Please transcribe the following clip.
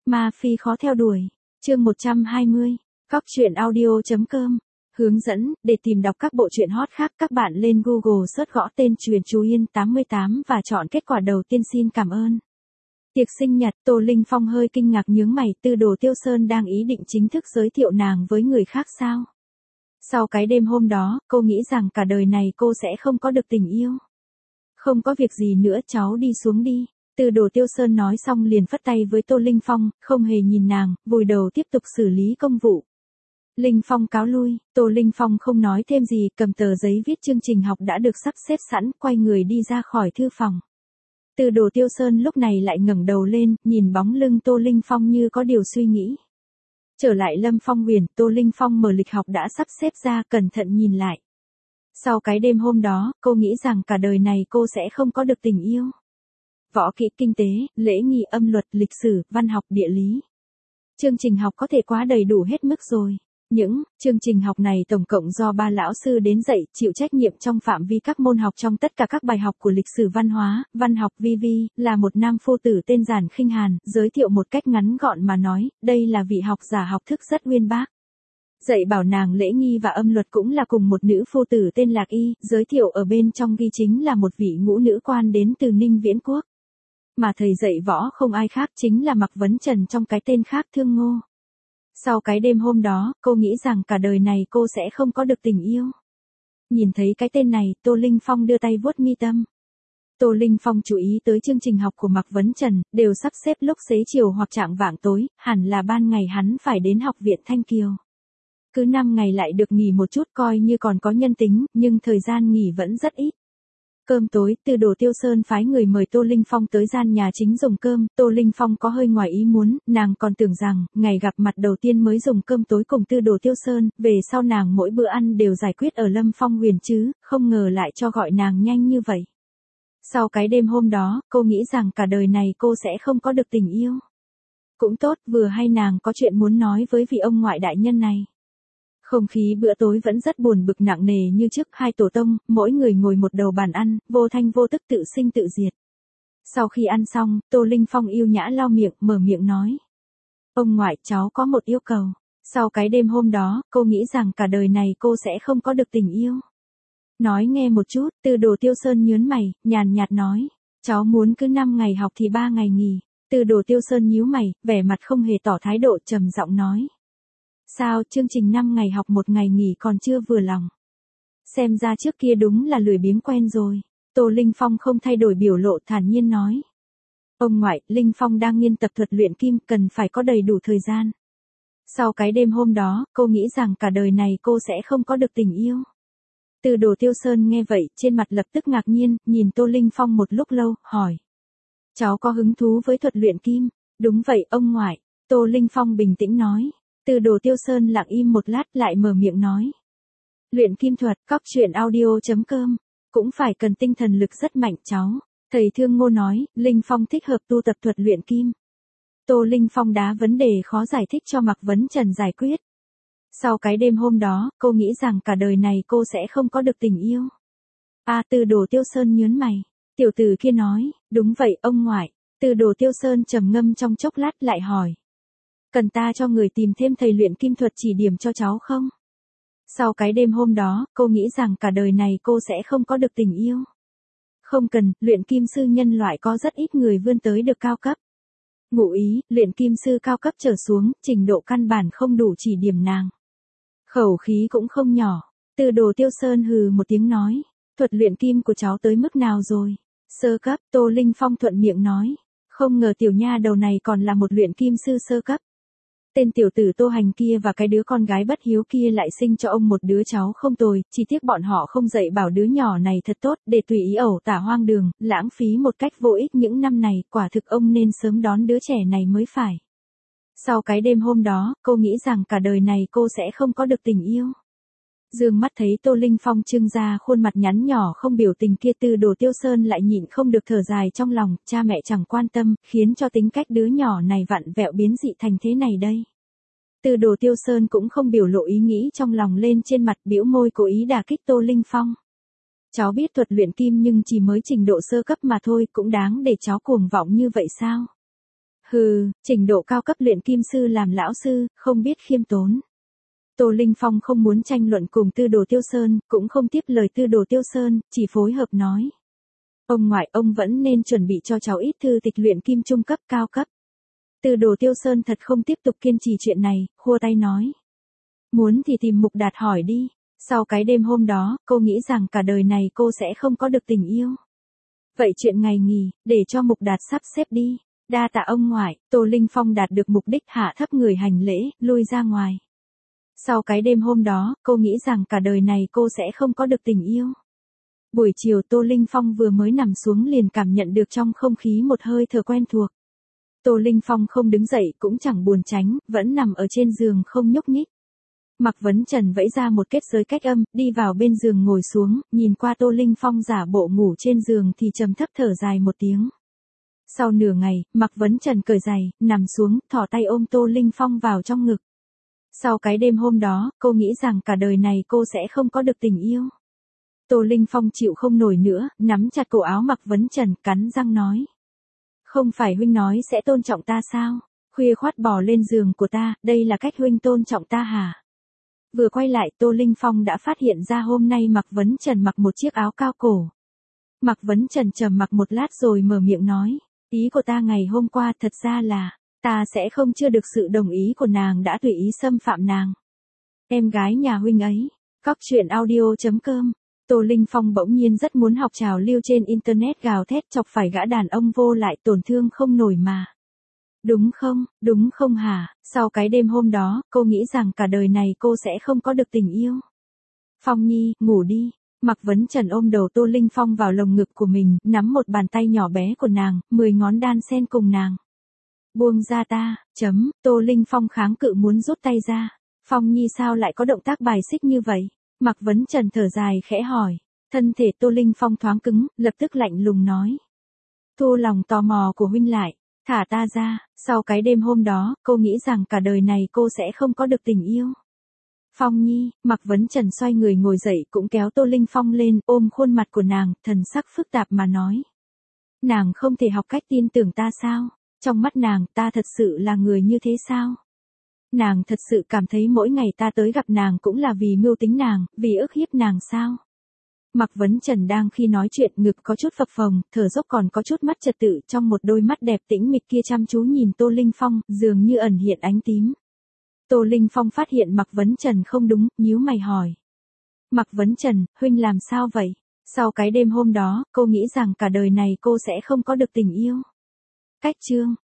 Ma Phi khó theo đuổi. Chương 120. Cóc truyện audio.com. Hướng dẫn, để tìm đọc các bộ truyện hot khác, các bạn lên Google search gõ tên Truyện Chú Yên 88 và chọn kết quả đầu tiên. Xin cảm ơn. Tiệc sinh nhật, Tô Linh Phong hơi kinh ngạc nhướng mày, Tư Đồ Tiêu Sơn đang ý định chính thức giới thiệu nàng với người khác sao? Sau cái đêm hôm đó, cô nghĩ rằng cả đời này cô sẽ không có được tình yêu. Không có việc gì nữa, cháu đi xuống đi. Tư Đồ Tiêu Sơn nói xong liền phất tay với Tô Linh Phong, không hề nhìn nàng, vùi đầu tiếp tục xử lý công vụ. Linh Phong cáo lui, Tô Linh Phong không nói thêm gì, cầm tờ giấy viết chương trình học đã được sắp xếp sẵn, quay người đi ra khỏi thư phòng. Tư Đồ Tiêu Sơn lúc này lại ngẩng đầu lên, nhìn bóng lưng Tô Linh Phong như có điều suy nghĩ. Trở lại Lâm Phong Huyền, Tô Linh Phong mở lịch học đã sắp xếp ra, cẩn thận nhìn lại. Sau cái đêm hôm đó, cô nghĩ rằng cả đời này cô sẽ không có được tình yêu. Võ kỹ, kinh tế, lễ nghi, âm luật, lịch sử, văn học, địa lý. Chương trình học có thể quá đầy đủ hết mức rồi. Những chương trình học này tổng cộng do 3 lão sư đến dạy, chịu trách nhiệm trong phạm vi các môn học trong tất cả các bài học của lịch sử văn hóa, văn học. Vi là một nam phu tử tên Giản Khinh Hàn, giới thiệu một cách ngắn gọn mà nói, đây là vị học giả học thức rất uyên bác. Dạy bảo nàng lễ nghi và âm luật cũng là cùng một nữ phu tử tên Lạc Y, giới thiệu ở bên trong ghi chính là một vị ngũ nữ quan đến từ Ninh Viễn Quốc. Mà thầy dạy võ không ai khác chính là Mạc Vấn Trần trong cái tên khác Thương Ngô. Sau cái đêm hôm đó, cô nghĩ rằng cả đời này cô sẽ không có được tình yêu. Nhìn thấy cái tên này, Tô Linh Phong đưa tay vuốt mi tâm. Tô Linh Phong chú ý tới chương trình học của Mạc Vấn Trần, đều sắp xếp lúc xế chiều hoặc chạng vạng tối, hẳn là ban ngày hắn phải đến học viện Thanh Kiều. Cứ 5 ngày lại được nghỉ một chút coi như còn có nhân tính, nhưng thời gian nghỉ vẫn rất ít. Cơm tối, Tư Đồ Tiêu Sơn phái người mời Tô Linh Phong tới gian nhà chính dùng cơm, Tô Linh Phong có hơi ngoài ý muốn, nàng còn tưởng rằng, ngày gặp mặt đầu tiên mới dùng cơm tối cùng Tư Đồ Tiêu Sơn, về sau nàng mỗi bữa ăn đều giải quyết ở Lâm Phong Huyền chứ, không ngờ lại cho gọi nàng nhanh như vậy. Sau cái đêm hôm đó, cô nghĩ rằng cả đời này cô sẽ không có được tình yêu. Cũng tốt, vừa hay nàng có chuyện muốn nói với vị ông ngoại đại nhân này. Không khí bữa tối vẫn rất buồn bực nặng nề như trước, hai tổ tông, mỗi người ngồi một đầu bàn ăn, vô thanh vô tức tự sinh tự diệt. Sau khi ăn xong, Tô Linh Phong yêu nhã lau miệng, mở miệng nói. Ông ngoại, cháu có một yêu cầu. Sau cái đêm hôm đó, cô nghĩ rằng cả đời này cô sẽ không có được tình yêu. Nói nghe một chút, Tư Đồ Tiêu Sơn nhớn mày, nhàn nhạt nói. Cháu muốn cứ 5 ngày học thì 3 ngày nghỉ. Tư Đồ Tiêu Sơn nhíu mày, vẻ mặt không hề tỏ thái độ, trầm giọng nói. Sao, chương trình 5 ngày học 1 ngày nghỉ còn chưa vừa lòng. Xem ra trước kia đúng là lười biếng quen rồi. Tô Linh Phong không thay đổi biểu lộ, thản nhiên nói. Ông ngoại, Linh Phong đang nghiên tập thuật luyện kim, cần phải có đầy đủ thời gian. Sau cái đêm hôm đó, cô nghĩ rằng cả đời này cô sẽ không có được tình yêu. Tư Đồ Tiêu Sơn nghe vậy, trên mặt lập tức ngạc nhiên, nhìn Tô Linh Phong một lúc lâu, hỏi. Cháu có hứng thú với thuật luyện kim? Đúng vậy, ông ngoại. Tô Linh Phong bình tĩnh nói. Tư Đồ Tiêu Sơn lặng im một lát lại mở miệng nói. Luyện kim thuật, cóc truyện audio.com. Cũng phải cần tinh thần lực rất mạnh cháu. Thầy Thương Ngô nói, Linh Phong thích hợp tu tập thuật luyện kim. Tô Linh Phong đá vấn đề khó giải thích cho Mạc Vấn Trần giải quyết. Sau cái đêm hôm đó, cô nghĩ rằng cả đời này cô sẽ không có được tình yêu. Tư Đồ Tiêu Sơn nhớn mày. Tiểu tử kia nói, đúng vậy ông ngoại. Tư Đồ Tiêu Sơn trầm ngâm trong chốc lát lại hỏi. Cần ta cho người tìm thêm thầy luyện kim thuật chỉ điểm cho cháu không? Sau cái đêm hôm đó, cô nghĩ rằng cả đời này cô sẽ không có được tình yêu. Không cần, luyện kim sư nhân loại có rất ít người vươn tới được cao cấp. Ngụ ý, luyện kim sư cao cấp trở xuống, trình độ căn bản không đủ chỉ điểm nàng. Khẩu khí cũng không nhỏ. Tư Đồ Tiêu Sơn hừ một tiếng nói. Thuật luyện kim của cháu tới mức nào rồi? Sơ cấp, Tô Linh Phong thuận miệng nói. Không ngờ tiểu nha đầu này còn là một luyện kim sư sơ cấp. Tên tiểu tử Tô Hành kia và cái đứa con gái bất hiếu kia lại sinh cho ông một đứa cháu không tồi, chỉ tiếc bọn họ không dạy bảo đứa nhỏ này thật tốt, để tùy ý ẩu tả hoang đường, lãng phí một cách vô ích những năm này, quả thực ông nên sớm đón đứa trẻ này mới phải. Sau cái đêm hôm đó, cô nghĩ rằng cả đời này cô sẽ không có được tình yêu. Dương mắt thấy Tô Linh Phong trưng ra khuôn mặt nhắn nhỏ không biểu tình kia, Tư Đồ Tiêu Sơn lại nhịn không được thở dài trong lòng, cha mẹ chẳng quan tâm, khiến cho tính cách đứa nhỏ này vặn vẹo biến dị thành thế này đây. Tư Đồ Tiêu Sơn cũng không biểu lộ ý nghĩ trong lòng lên trên mặt, bĩu môi cố ý đả kích Tô Linh Phong. Cháu biết thuật luyện kim nhưng chỉ mới trình độ sơ cấp mà thôi, cũng đáng để cháu cuồng vọng như vậy sao? Hừ, trình độ cao cấp luyện kim sư làm lão sư, không biết khiêm tốn. Tô Linh Phong không muốn tranh luận cùng Tư Đồ Tiêu Sơn, cũng không tiếp lời Tư Đồ Tiêu Sơn, chỉ phối hợp nói. Ông ngoại, ông vẫn nên chuẩn bị cho cháu ít thư tịch luyện kim trung cấp cao cấp. Tư Đồ Tiêu Sơn thật không tiếp tục kiên trì chuyện này, khua tay nói. Muốn thì tìm Mục Đạt hỏi đi. Sau cái đêm hôm đó, cô nghĩ rằng cả đời này cô sẽ không có được tình yêu. Vậy chuyện ngày nghỉ, để cho Mục Đạt sắp xếp đi. Đa tạ ông ngoại, Tô Linh Phong đạt được mục đích hạ thấp người hành lễ, lui ra ngoài. Sau cái đêm hôm đó, cô nghĩ rằng cả đời này cô sẽ không có được tình yêu. Buổi chiều Tô Linh Phong vừa mới nằm xuống liền cảm nhận được trong không khí một hơi thở quen thuộc. Tô Linh Phong không đứng dậy cũng chẳng buồn tránh, vẫn nằm ở trên giường không nhúc nhích. Mạc Vấn Trần vẫy ra một kết giới cách âm, đi vào bên giường ngồi xuống, nhìn qua Tô Linh Phong giả bộ ngủ trên giường thì trầm thấp thở dài một tiếng. Sau nửa ngày, Mạc Vấn Trần cởi giày, nằm xuống, thỏ tay ôm Tô Linh Phong vào trong ngực. Sau cái đêm hôm đó, cô nghĩ rằng cả đời này cô sẽ không có được tình yêu. Tô Linh Phong chịu không nổi nữa, nắm chặt cổ áo Mạc Vấn Trần, cắn răng nói. Không phải huynh nói sẽ tôn trọng ta sao? Khuya khoắt bò lên giường của ta, đây là cách huynh tôn trọng ta hả? Vừa quay lại Tô Linh Phong đã phát hiện ra hôm nay Mạc Vấn Trần mặc một chiếc áo cao cổ. Mạc Vấn Trần trầm mặc một lát rồi mở miệng nói. Ý của ta ngày hôm qua thật ra là, ta sẽ không chưa được sự đồng ý của nàng đã tùy ý xâm phạm nàng. Em gái nhà huynh ấy. Cóc truyện audio.com. Tô Linh Phong bỗng nhiên rất muốn học trào lưu trên internet gào thét chọc phải gã đàn ông vô lại tổn thương không nổi mà. Đúng không hả? Sau cái đêm hôm đó, cô nghĩ rằng cả đời này cô sẽ không có được tình yêu. Phong Nhi, ngủ đi. Mạc Vấn Trần ôm đầu Tô Linh Phong vào lồng ngực của mình, nắm một bàn tay nhỏ bé của nàng, 10 ngón đan xen cùng nàng. Buông ra ta, Tô Linh Phong kháng cự muốn rút tay ra. Phong Nhi sao lại có động tác bài xích như vậy? Mạc Vấn Trần thở dài khẽ hỏi. Thân thể Tô Linh Phong thoáng cứng, lập tức lạnh lùng nói. Thu lòng tò mò của huynh lại, thả ta ra. Sau cái đêm hôm đó, cô nghĩ rằng cả đời này cô sẽ không có được tình yêu. Phong Nhi, Mạc Vấn Trần xoay người ngồi dậy cũng kéo Tô Linh Phong lên, ôm khuôn mặt của nàng, thần sắc phức tạp mà nói. Nàng không thể học cách tin tưởng ta sao? Trong mắt nàng, ta thật sự là người như thế sao? Nàng thật sự cảm thấy mỗi ngày ta tới gặp nàng cũng là vì mưu tính nàng, vì ức hiếp nàng sao? Mạc Vấn Trần đang khi nói chuyện ngực có chút phập phồng, thở dốc còn có chút mất trật tự trong một đôi mắt đẹp tĩnh mịch kia chăm chú nhìn Tô Linh Phong, dường như ẩn hiện ánh tím. Tô Linh Phong phát hiện Mạc Vấn Trần không đúng, nhíu mày hỏi. Mạc Vấn Trần, huynh làm sao vậy? Sau cái đêm hôm đó, cô nghĩ rằng cả đời này cô sẽ không có được tình yêu. Cách chương.